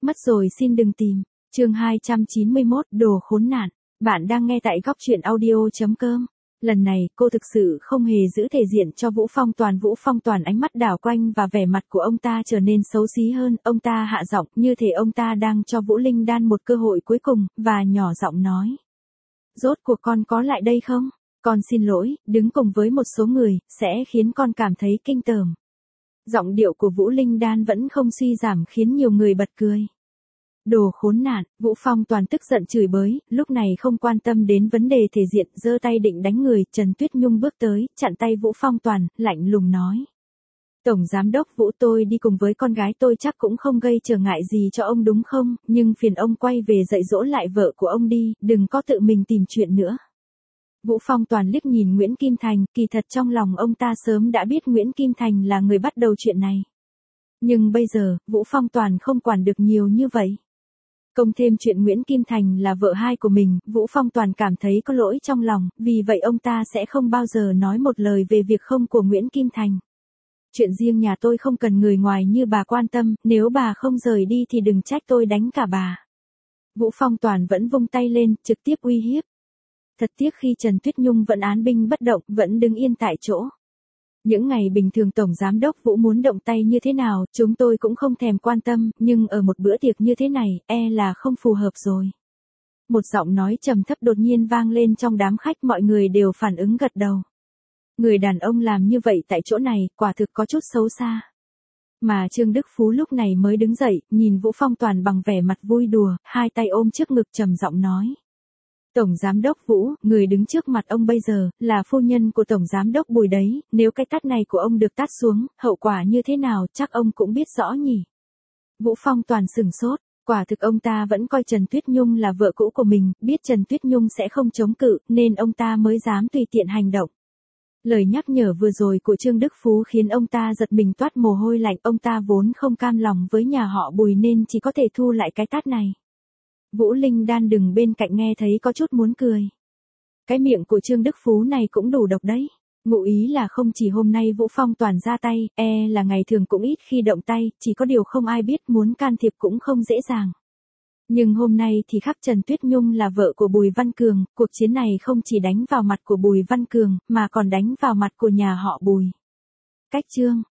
Mất rồi xin đừng tìm. Chương 291, đồ khốn nạn. Bạn đang nghe tại goctruyện audio.com. Lần này, cô thực sự không hề giữ thể diện cho Vũ Phong Toàn. Vũ Phong Toàn ánh mắt đảo quanh và vẻ mặt của ông ta trở nên xấu xí hơn. Ông ta hạ giọng như thể ông ta đang cho Vũ Linh Đan một cơ hội cuối cùng, và nhỏ giọng nói. Rốt cuộc con có lại đây không? Con xin lỗi, đứng cùng với một số người, sẽ khiến con cảm thấy kinh tởm. Giọng điệu của Vũ Linh Đan vẫn không suy giảm khiến nhiều người bật cười. Đồ khốn nạn, Vũ Phong Toàn tức giận chửi bới, lúc này không quan tâm đến vấn đề thể diện, giơ tay định đánh người. Trần Tuyết Nhung bước tới, chặn tay Vũ Phong Toàn, lạnh lùng nói. Tổng Giám đốc Vũ, tôi đi cùng với con gái tôi chắc cũng không gây trở ngại gì cho ông đúng không, nhưng phiền ông quay về dạy dỗ lại vợ của ông đi, đừng có tự mình tìm chuyện nữa. Vũ Phong Toàn liếc nhìn Nguyễn Kim Thành, kỳ thật trong lòng ông ta sớm đã biết Nguyễn Kim Thành là người bắt đầu chuyện này. Nhưng bây giờ, Vũ Phong Toàn không quản được nhiều như vậy. Cộng thêm chuyện Nguyễn Kim Thành là vợ hai của mình, Vũ Phong Toàn cảm thấy có lỗi trong lòng, vì vậy ông ta sẽ không bao giờ nói một lời về việc không của Nguyễn Kim Thành. Chuyện riêng nhà tôi không cần người ngoài như bà quan tâm, nếu bà không rời đi thì đừng trách tôi đánh cả bà. Vũ Phong Toàn vẫn vung tay lên, trực tiếp uy hiếp. Thật tiếc khi Trần Tuyết Nhung vẫn án binh bất động, vẫn đứng yên tại chỗ. Những ngày bình thường Tổng Giám đốc Vũ muốn động tay như thế nào, chúng tôi cũng không thèm quan tâm, nhưng ở một bữa tiệc như thế này, là không phù hợp rồi. Một giọng nói trầm thấp đột nhiên vang lên trong đám khách, mọi người đều phản ứng gật đầu. Người đàn ông làm như vậy tại chỗ này, quả thực có chút xấu xa. Mà Trương Đức Phú lúc này mới đứng dậy, nhìn Vũ Phong Toàn bằng vẻ mặt vui đùa, hai tay ôm trước ngực trầm giọng nói. Tổng Giám đốc Vũ, người đứng trước mặt ông bây giờ, là phu nhân của Tổng Giám đốc Bùi đấy, nếu cái tát này của ông được tát xuống, hậu quả như thế nào chắc ông cũng biết rõ nhỉ. Vũ Phong Toàn sửng sốt, quả thực ông ta vẫn coi Trần Tuyết Nhung là vợ cũ của mình, biết Trần Tuyết Nhung sẽ không chống cự, nên ông ta mới dám tùy tiện hành động. Lời nhắc nhở vừa rồi của Trương Đức Phú khiến ông ta giật mình toát mồ hôi lạnh, ông ta vốn không cam lòng với nhà họ Bùi nên chỉ có thể thu lại cái tát này. Vũ Linh Đan đứng bên cạnh nghe thấy có chút muốn cười. Cái miệng của Trương Đức Phú này cũng đủ độc đấy. Ngụ ý là không chỉ hôm nay Vũ Phong Toàn ra tay, là ngày thường cũng ít khi động tay, chỉ có điều không ai biết muốn can thiệp cũng không dễ dàng. Nhưng hôm nay thì khác, Trần Tuyết Nhung là vợ của Bùi Văn Cường, cuộc chiến này không chỉ đánh vào mặt của Bùi Văn Cường, mà còn đánh vào mặt của nhà họ Bùi. Cách chương.